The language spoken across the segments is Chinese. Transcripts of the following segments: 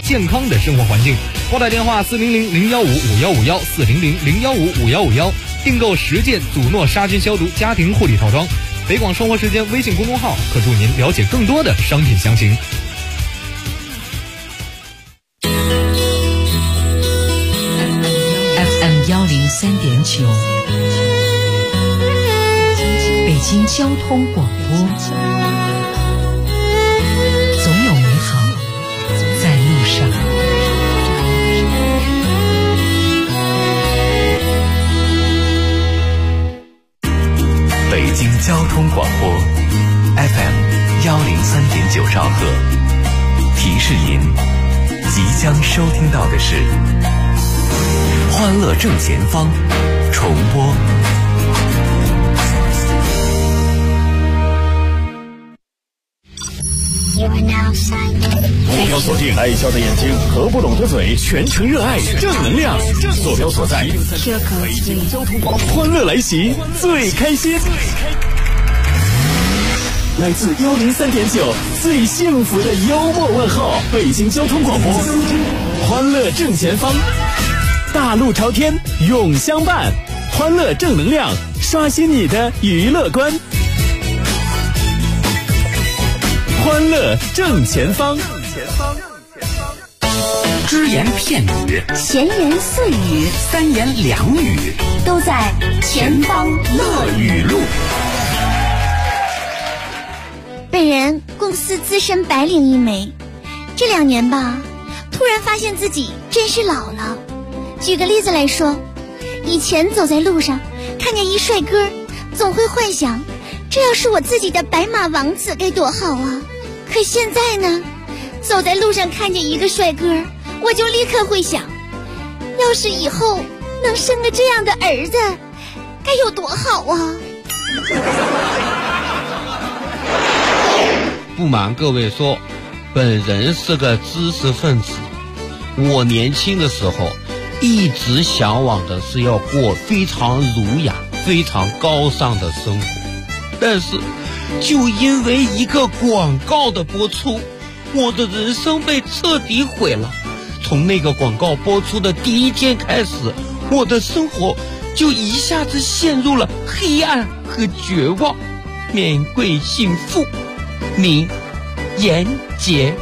健康的生活环境。拨打电话400-015-5151，400-015-5151，订购10件祖诺杀菌消毒家庭护理套装。北广生活时间微信公众号可助您了解更多的商品详情。 FM103.9，北京交通广播，总有美好在路上。 北京交通广播 FM103.9兆赫，提示您即将收听到的是欢乐正前方重播。 坐标锁定爱笑的眼睛和不拢的嘴，全程热爱正能量。坐标所在，北京交通广播，欢乐来袭，最开心。来自103.9最幸福的幽默问候，北京交通广播，欢乐正前方，大路朝天永相伴，欢乐正能量，刷新你的娱乐观。欢乐正前方， 只言片语， 闲言碎语， 三言两语， 都在前方乐语录。本人公司资深白领一枚，这2年吧，突然发现自己真是老了。举个例子来说，以前走在路上看见一帅哥，总会幻想这要是我自己的白马王子该多好啊。可现在呢，走在路上看见一个帅哥，我就立刻会想，要是以后能生个这样的儿子该有多好啊。 不瞒各位说，本人是个知识分子，我年轻的时候一直向往的是要过非常儒雅非常高尚的生活，但是就因为一个广告的播出，我的人生被彻底毁了。从那个广告播出的第1天开始，我的生活就一下子陷入了黑暗和绝望。免贵幸福，名言杰。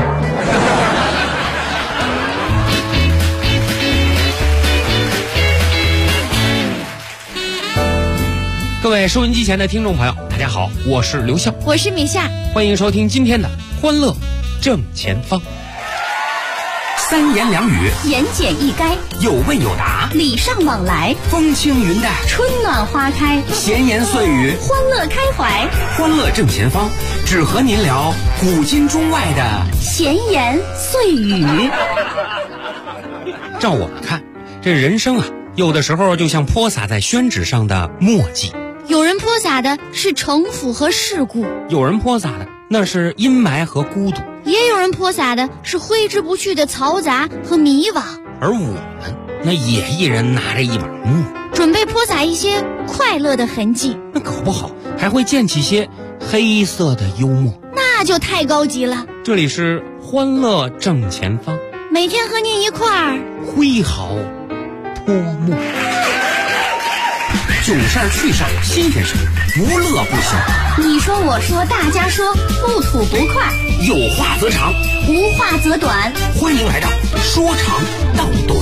各位收音机前的听众朋友，大家好，我是刘笑， 我是米夏， 欢迎收听今天的欢乐正前方。 三言两语， 言简意赅， 有问有答， 礼尚往来， 风轻云淡， 春暖花开， 闲言碎语， 欢乐开怀。 欢乐正前方，只和您聊古今中外的闲言碎语。 照我们看，这人生啊，有的时候就像泼洒在宣纸上的墨迹， 有人泼洒的是城府和世故， 有人泼洒的那是阴霾和孤独， 也有人泼洒的是挥之不去的嘈杂和迷惘。 而我们那也一人拿着一把墨， 准备泼洒一些快乐的痕迹， 那搞不好还会溅起些黑色的幽默， 那就太高级了。 这里是欢乐正前方， 每天和你一块儿挥毫泼墨， 囧事儿趣事儿新鲜事儿，无乐不休。 你说我说大家说，不吐不快， 有话则长， 无话则短。 欢迎来到说长道短。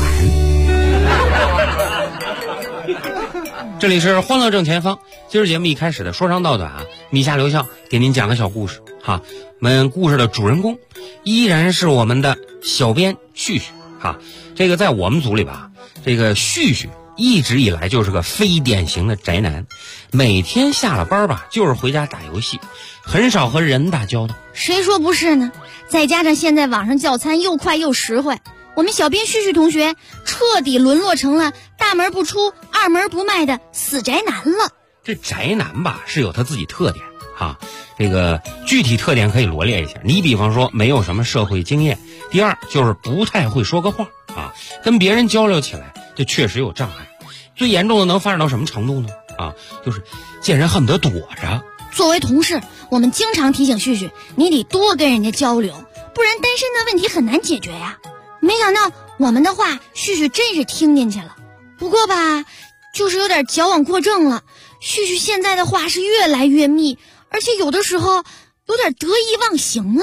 这里是欢乐正前方。今儿节目一开始的说长道短啊，米夏刘笑给您讲个小故事哈。我们故事的主人公依然是我们的小编旭旭哈。这个在我们组里吧，这个旭旭一直以来就是个非典型的宅男，每天下了班吧就是回家打游戏，很少和人打交道。 谁说不是呢？再加上现在网上叫餐又快又实惠，我们小编旭旭同学彻底沦落成了大门不出二门不迈的死宅男了。 这宅男吧是有他自己特点哈，这个具体特点可以罗列一下。你比方说没有什么社会经验，第二就是不太会说个话啊，跟别人交流起来这确实有障碍。最严重的能发展到什么程度呢？啊，就是见人恨不得躲着。 作为同事，我们经常提醒旭旭，你得多跟人家交流， 不然单身的问题很难解决呀。没想到我们的话旭旭真是听进去了，不过吧，就是有点矫枉过正了。旭旭现在的话是越来越密，而且有的时候有点得意忘形了。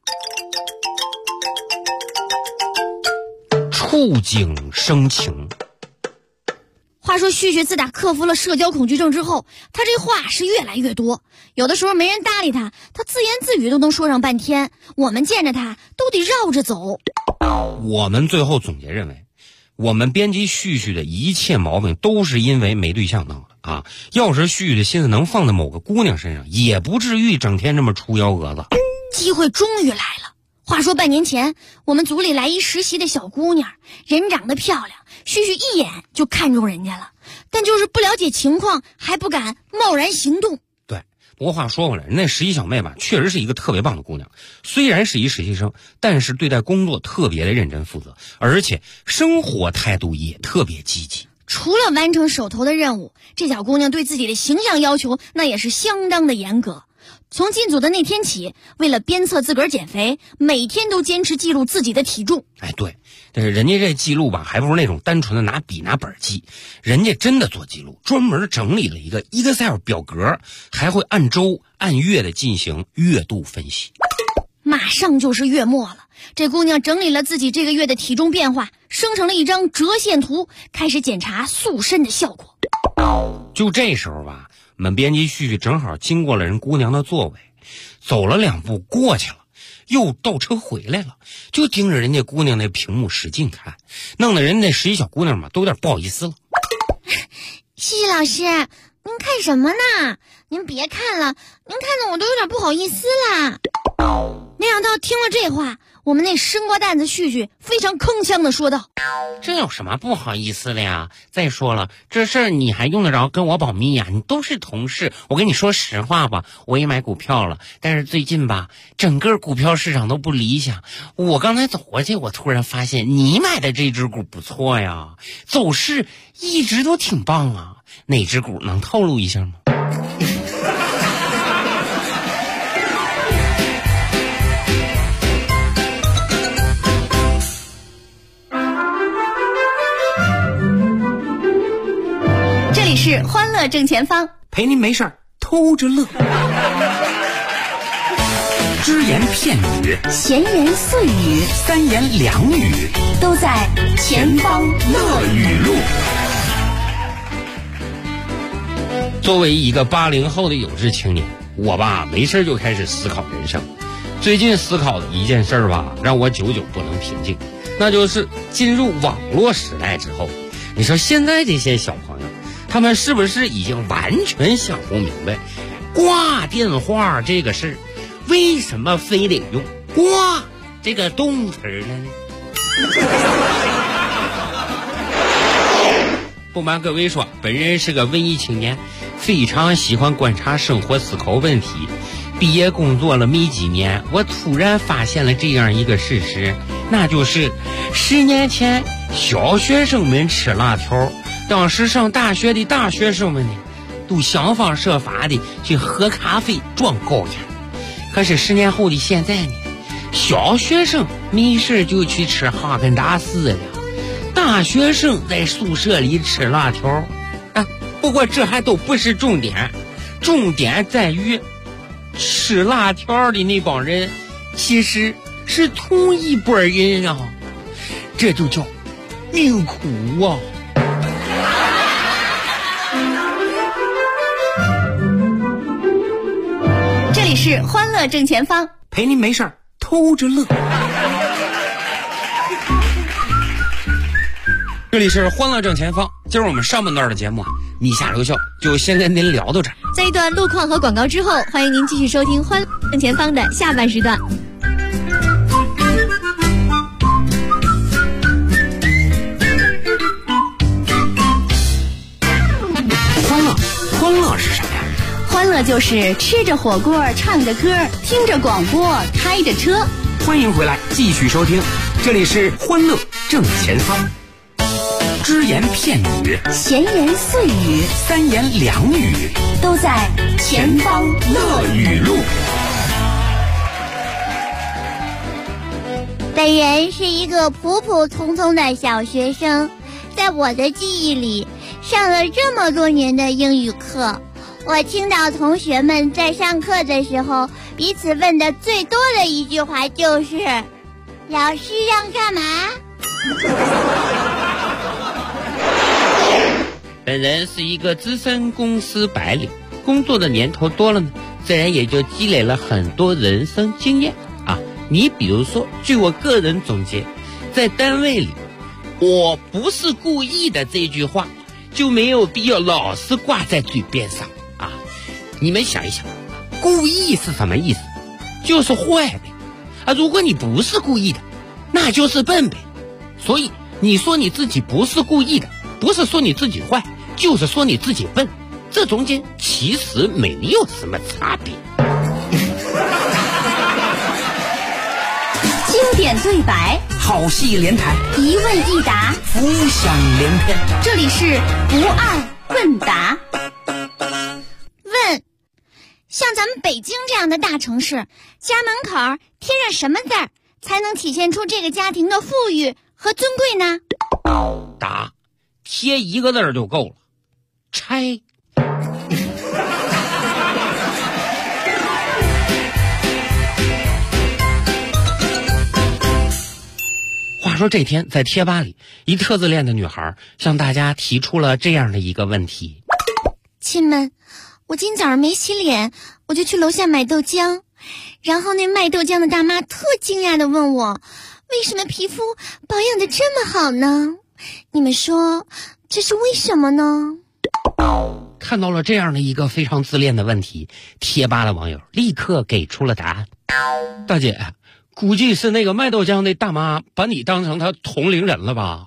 触景生情。 话说旭旭自打克服了社交恐惧症之后，他这话是越来越多，有的时候没人搭理他，他自言自语都能说上半天，我们见着他都得绕着走。 我们最后总结认为，我们编辑旭旭的一切毛病都是因为没对象闹的啊！要是旭旭的心思能放在某个姑娘身上，也不至于整天这么出幺蛾子。 机会终于来了。话说半年前，我们组里来一实习的小姑娘，人长得漂亮，旭旭一眼就看中人家了，但就是不了解情况，还不敢贸然行动。 对，不过话说回来，那实习小妹吧，确实是一个特别棒的姑娘。虽然是一实习生，但是对待工作特别的认真负责，而且生活态度也特别积极。 除了完成手头的任务，这小姑娘对自己的形象要求那也是相当的严格。从进组的那天起，为了鞭策自个儿减肥，每天都坚持记录自己的体重。 哎，对，但是人家这记录吧，还不是那种单纯的拿笔拿本记，人家真的做记录，专门整理了一个 Excel 表格，还会按周按月的进行月度分析。 马上就是月末了，这姑娘整理了自己这个月的体重变化，生成了一张折线图，开始检查塑身的效果。 就这时候吧，我们编辑旭旭正好经过了人姑娘的座位，走了2步过去了，又倒车回来了，就盯着人家姑娘那屏幕使劲看，弄得人那实习小姑娘嘛都有点不好意思了。 旭旭老师，您看什么呢？您别看了，您看得我都有点不好意思啦。没想到听了这话，我们那生瓜蛋子旭旭非常铿锵地说道： 这有什么不好意思的呀？再说了，这事儿你还用得着跟我保密呀？你都是同事，我跟你说实话吧，我也买股票了，但是最近吧，整个股票市场都不理想。我刚才走过去，我突然发现你买的这只股不错呀，走势一直都挺棒啊。哪只股能透露一下吗？ 这里是欢乐正前方， 陪您没事儿偷着乐。只言片语， 闲言碎语， 三言两语， 都在前方乐语录。 作为一个80后的有志青年，我吧没事就开始思考人生。最近思考的一件事吧，让我久久不能平静，那就是进入网络时代之后，你说现在这些小朋友，他们是不是已经完全想不明白挂电话这个事儿，为什么非得用挂这个动词呢？不瞒各位说，本人是个文艺青年，非常喜欢观察生活，思考问题。毕业工作了没几年，我突然发现了这样一个事实，那就是10年前小学生们吃辣条，当时上大学的大学生们呢，都想方设法的去喝咖啡壮高压。可是10年后的现在呢，小学生没事就去吃哈根达斯了，大学生在宿舍里吃辣条啊。不过这还都不是重点，重点在于吃辣条的那帮人其实是同一拨人啊，这就叫命苦啊。 这里是欢乐正前方， 陪您没事儿偷着乐。 这里是欢乐正前方，今儿我们上半段的节目你下留校就先跟您聊到这儿。 在一段路况和广告之后，欢迎您继续收听欢乐正前方的下半时段。 欢乐是什么呀？ 欢乐就是吃着火锅，唱着歌，听着广播，开着车。 欢迎回来，继续收听，这里是欢乐正前方。只言片语， 闲言碎语， 三言两语， 都在前方乐语录。 本人是一个普普通通的小学生，在我的记忆里，上了这么多年的英语课，我听到同学们在上课的时候，彼此问的最多的一句话就是“老师让干嘛？” 本人是一个资深公司白领，工作的年头多了呢，自然也就积累了很多人生经验啊。你比如说，据我个人总结，在单位里，我不是故意的这句话就没有必要老是挂在嘴边上啊。你们想一想，故意是什么意思？就是坏呗啊！如果你不是故意的，那就是笨呗。所以你说你自己不是故意的，不是说你自己坏，就是说你自己笨，这中间其实没有什么差别。 经典对白， 好戏连台， 一问一答， 浮想联翩。 这里是不二问答。 问：像咱们北京这样的大城市，家门口贴上什么字儿才能体现出这个家庭的富裕和尊贵呢？ 答：贴一个字儿就够了，拆。话说这天在贴吧里，一特自恋的女孩向大家提出了这样的一个问题： 亲们，我今早上没洗脸，我就去楼下买豆浆，然后那卖豆浆的大妈特惊讶地问我，为什么皮肤保养得这么好呢？你们说这是为什么呢？ 看到了这样的一个非常自恋的问题，贴吧的网友立刻给出了答案：大姐，估计是那个卖豆浆的大妈把你当成她同龄人了吧。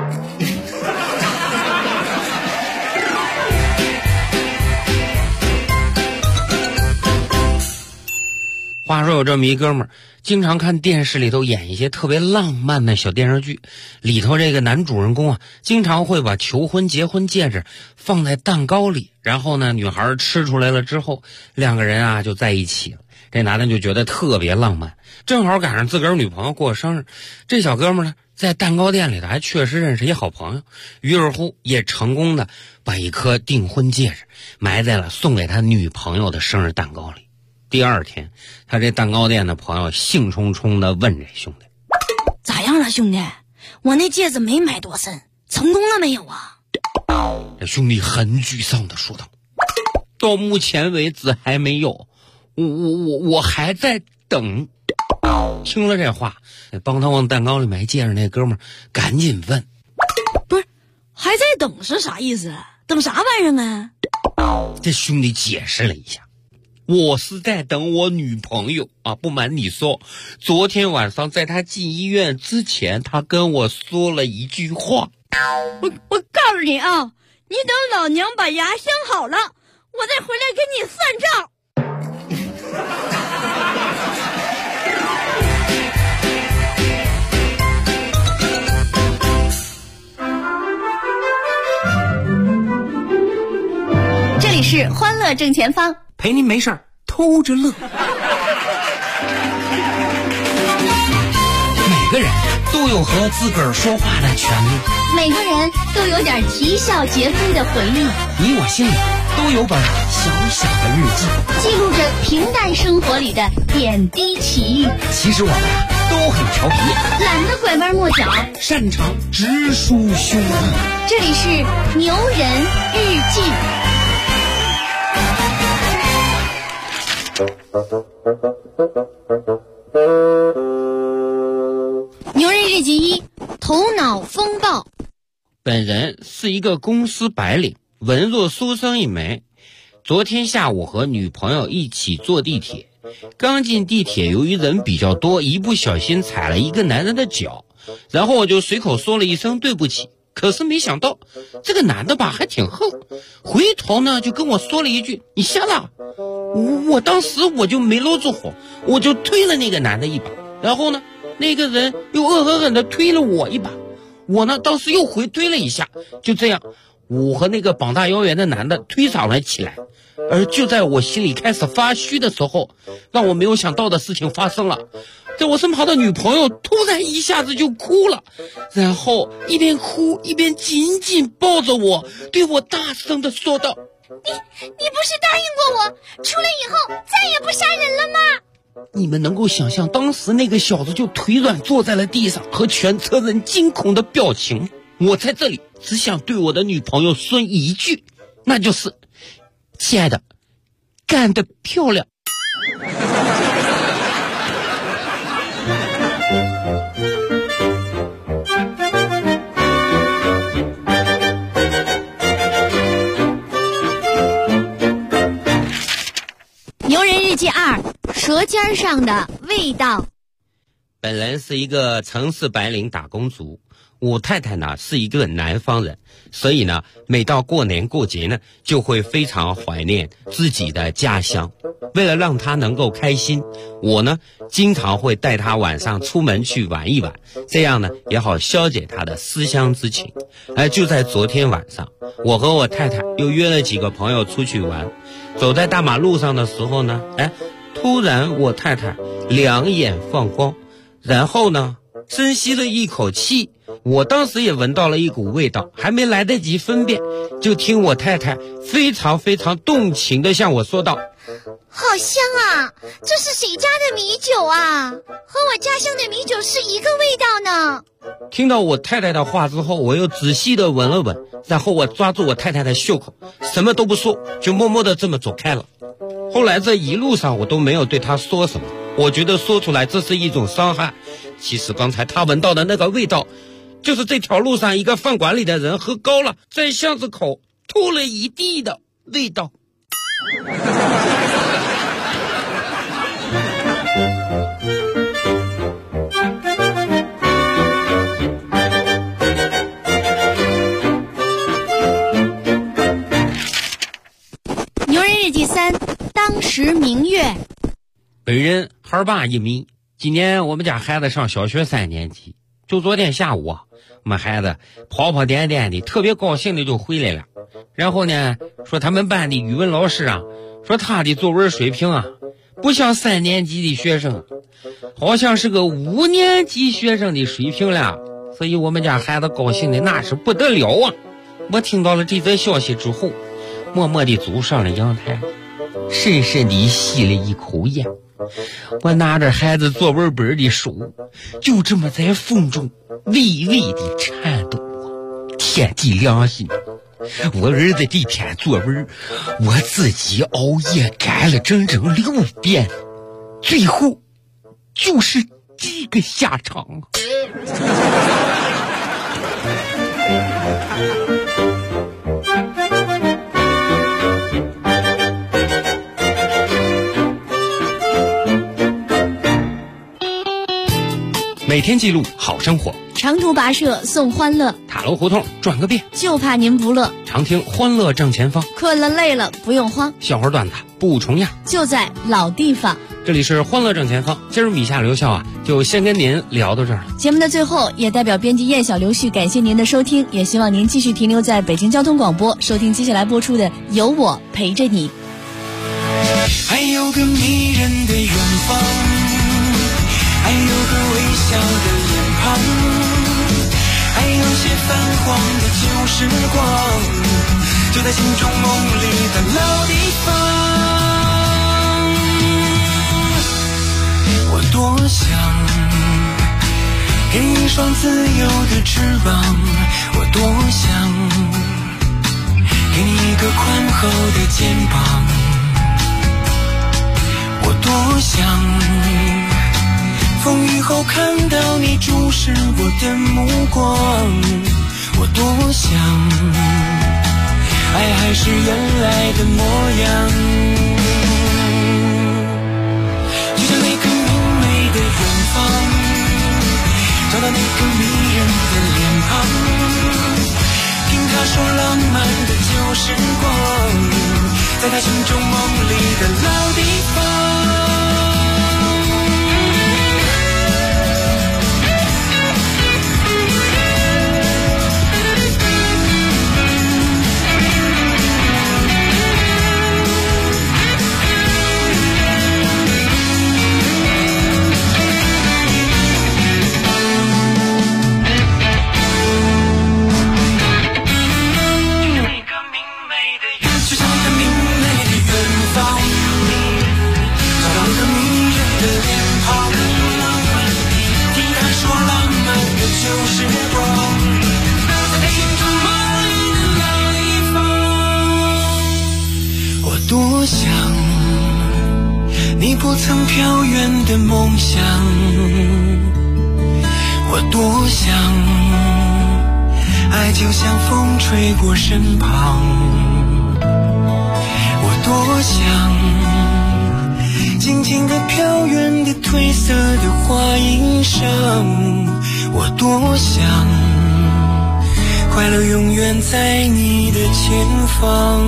话说有这么一哥们儿，经常看电视里头演一些特别浪漫的小电视剧，里头这个男主人公啊，经常会把求婚结婚戒指放在蛋糕里，然后呢，女孩吃出来了之后，两个人啊就在一起了。这男的就觉得特别浪漫，正好赶上自个儿女朋友过生日，这小哥们呢在蛋糕店里头还确实认识一好朋友，于是乎也成功的把一颗订婚戒指埋在了送给他女朋友的生日蛋糕里。第二天，他这蛋糕店的朋友兴冲冲的问这兄弟： 咋样了兄弟？我那戒指没埋多深，成功了没有啊？ 这兄弟很沮丧的说道：到目前为止还没有，我还在等。听了这话，帮他往蛋糕里埋戒指那哥们儿赶紧问： 不是，还在等是啥意思？等啥玩意儿啊？ 这兄弟解释了一下：我是在等我女朋友啊！不瞒你说，昨天晚上在她进医院之前，她跟我说了一句话。 我告诉你啊，你等老娘把牙镶好了，我再回来跟你算账。 这里是欢乐正前方， 陪您没事儿偷着乐。每个人都有和自个儿说话的权利， 每个人都有点啼笑皆非的回忆， 你我心里都有本小小的日记， 记录着平淡生活里的点滴奇遇。 其实我们都很调皮， 懒得拐弯抹角， 擅长直抒胸臆。 这里是牛人日记。 牛人日记一：头脑风暴。 本人是一个公司白领，文弱书生一枚。昨天下午和女朋友一起坐地铁，刚进地铁，由于人比较多，一不小心踩了一个男人的脚，然后我就随口说了一声对不起。可是没想到这个男的吧还挺横，回头呢就跟我说了一句：你瞎了。我当时我就没搂住火，我就推了那个男的一把，然后呢那个人又恶狠狠地推了我一把，我呢当时又回推了一下，就这样我和那个膀大腰圆的男的推搡了起来。而就在我心里开始发虚的时候，让我没有想到的事情发生了。在我身旁的女朋友突然一下子就哭了，然后一边哭一边紧紧抱着我，对我大声地说道： 你不是答应过我，出来以后再也不杀人了吗？ 你们能够想象当时那个小子就腿软坐在了地上和全车人惊恐的表情。我在这里只想对我的女朋友说一句，那就是亲爱的，干得漂亮。 牛人日记2，舌尖上的味道。 本人是一个城市白领打工族，我太太呢是一个南方人，所以呢每到过年过节呢就会非常怀念自己的家乡。为了让她能够开心，我呢经常会带她晚上出门去玩一玩，这样呢也好消解她的思乡之情。而就在昨天晚上，我和我太太又约了几个朋友出去玩，走在大马路上的时候呢，突然我太太两眼放光，然后呢深吸了一口气，我当时也闻到了一股味道，还没来得及分辨，就听我太太非常非常动情地向我说道： 好香啊，这是谁家的米酒啊？和我家乡的米酒是一个味道呢。 听到我太太的话之后，我又仔细地闻了闻，然后我抓住我太太的袖口，什么都不说，就默默地这么走开了。后来这一路上我都没有对她说什么，我觉得说出来这是一种伤害。其实刚才她闻到的那个味道，就是这条路上一个饭馆里的人喝高了，在巷子口吐了一地的味道。 牛人日记3，当时明月。 本人孩爸一米，今年我们家孩子上小学3年级。就昨天下午啊，我们孩子跑跑颠颠的，特别高兴的就回来了。然后呢，说他们班的语文老师啊，说他的作文水平啊，不像3年级的学生，好像是个5年级学生的水平了。所以我们家孩子高兴的那是不得了啊！我听到了这则消息之后，默默地走上了阳台，深深地吸了一口烟。我拿着孩子作文本的手，就这么在风中微微地颤抖啊！天地良心，我儿子这篇作文，我自己熬夜改了整整6遍，最后就是这个下场。每天记录好生活， 长途跋涉送欢乐， 塔楼胡同转个遍， 就怕您不乐。 常听欢乐正前方， 困了累了不用慌， 笑话段子不重样， 就在老地方。 这里是欢乐正前方，今儿米夏刘笑啊，就先跟您聊到这儿了。 节目的最后，也代表编辑燕小刘旭感谢您的收听，也希望您继续停留在北京交通广播，收听接下来播出的《有我陪着你》。 还有个迷人的远方，还有个微笑的脸庞，还有些泛黄的旧时光，就在心中梦里的老地方。我多想给你一双自由的翅膀，我多想给你一个宽厚的肩膀，我多想风雨后看到你注视我的目光，我多想爱还是原来的模样，就像那个明媚的远方，找到那个迷人的脸庞，听他说浪漫的旧时光，在他心中梦里的老地方。 飘远的梦想，我多想爱就像风吹过身旁，我多想静静地飘远的褪色的花衣裳，我多想快乐永远在你的前方。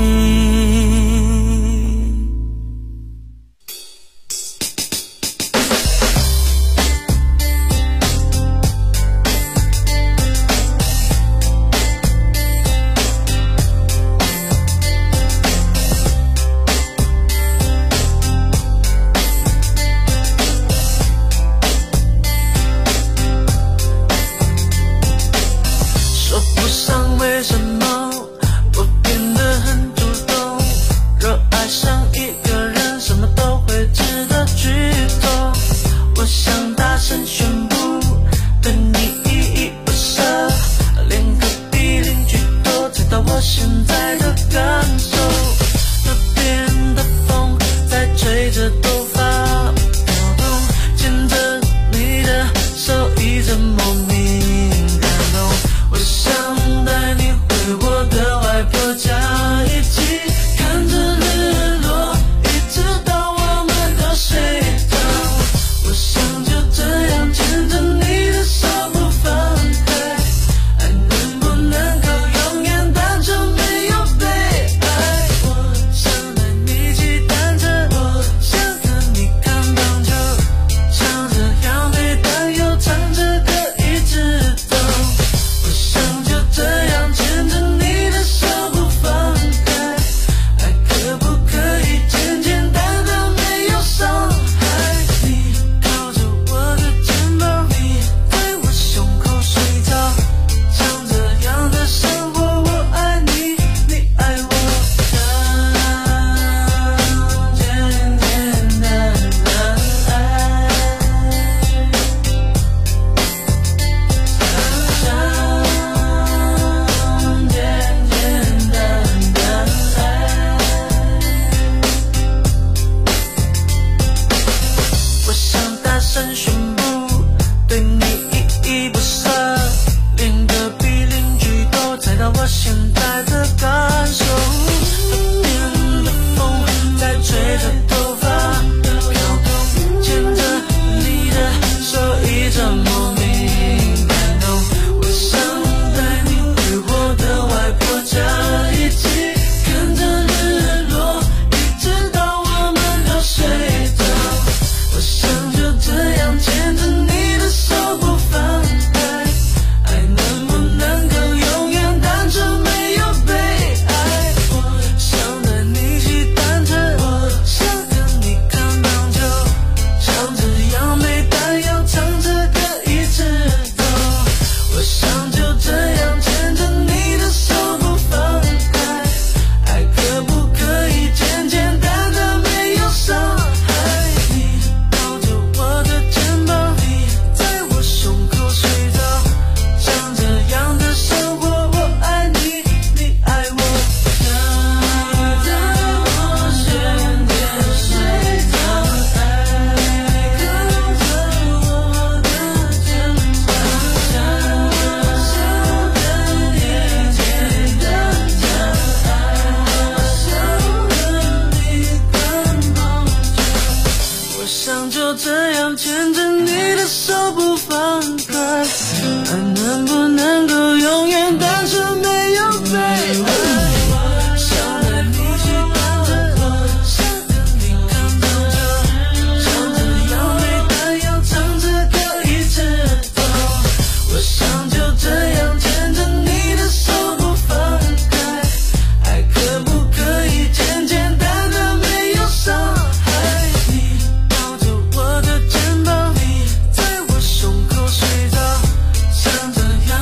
这样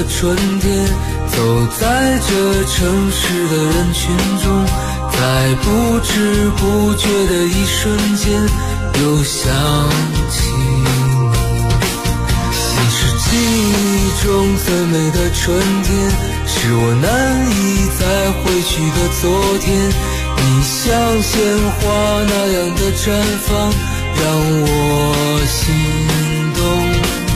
的春天，走在这城市的人群中，在不知不觉的一瞬间又想起你是记忆中最美的春天，是我难以再回去的昨天。你像鲜花那样的绽放，让我心动。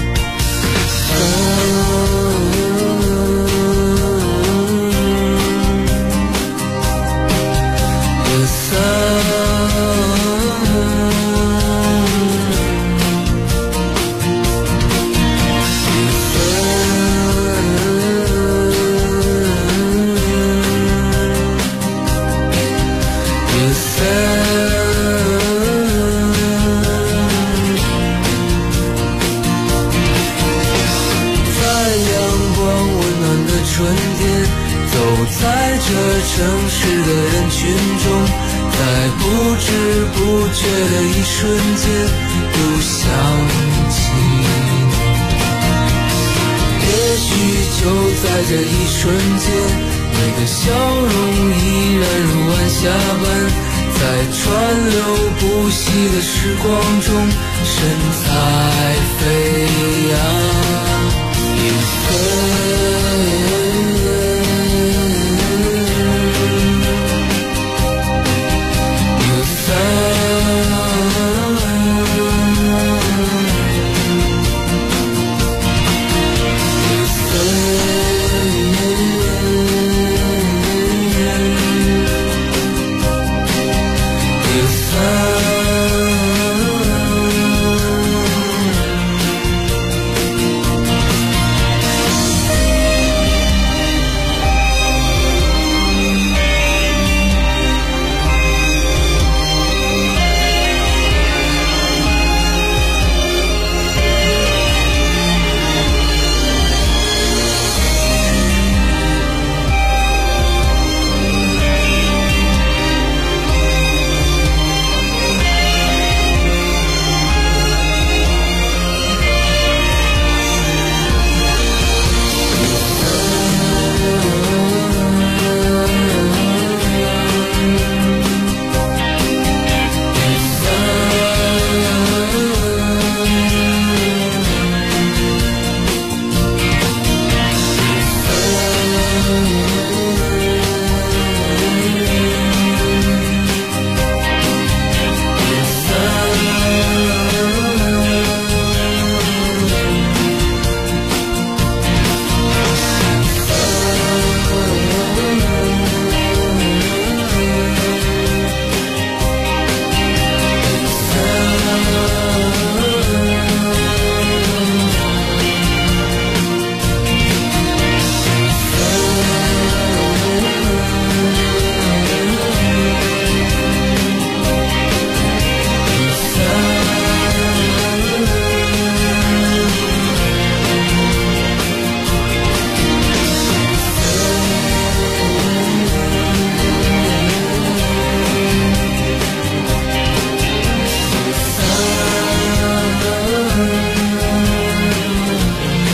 城市的人群中，在不知不觉的一瞬间又想起你。也许就在这一瞬间，你的笑容依然如晚霞般，在川流不息的时光中神采飞扬。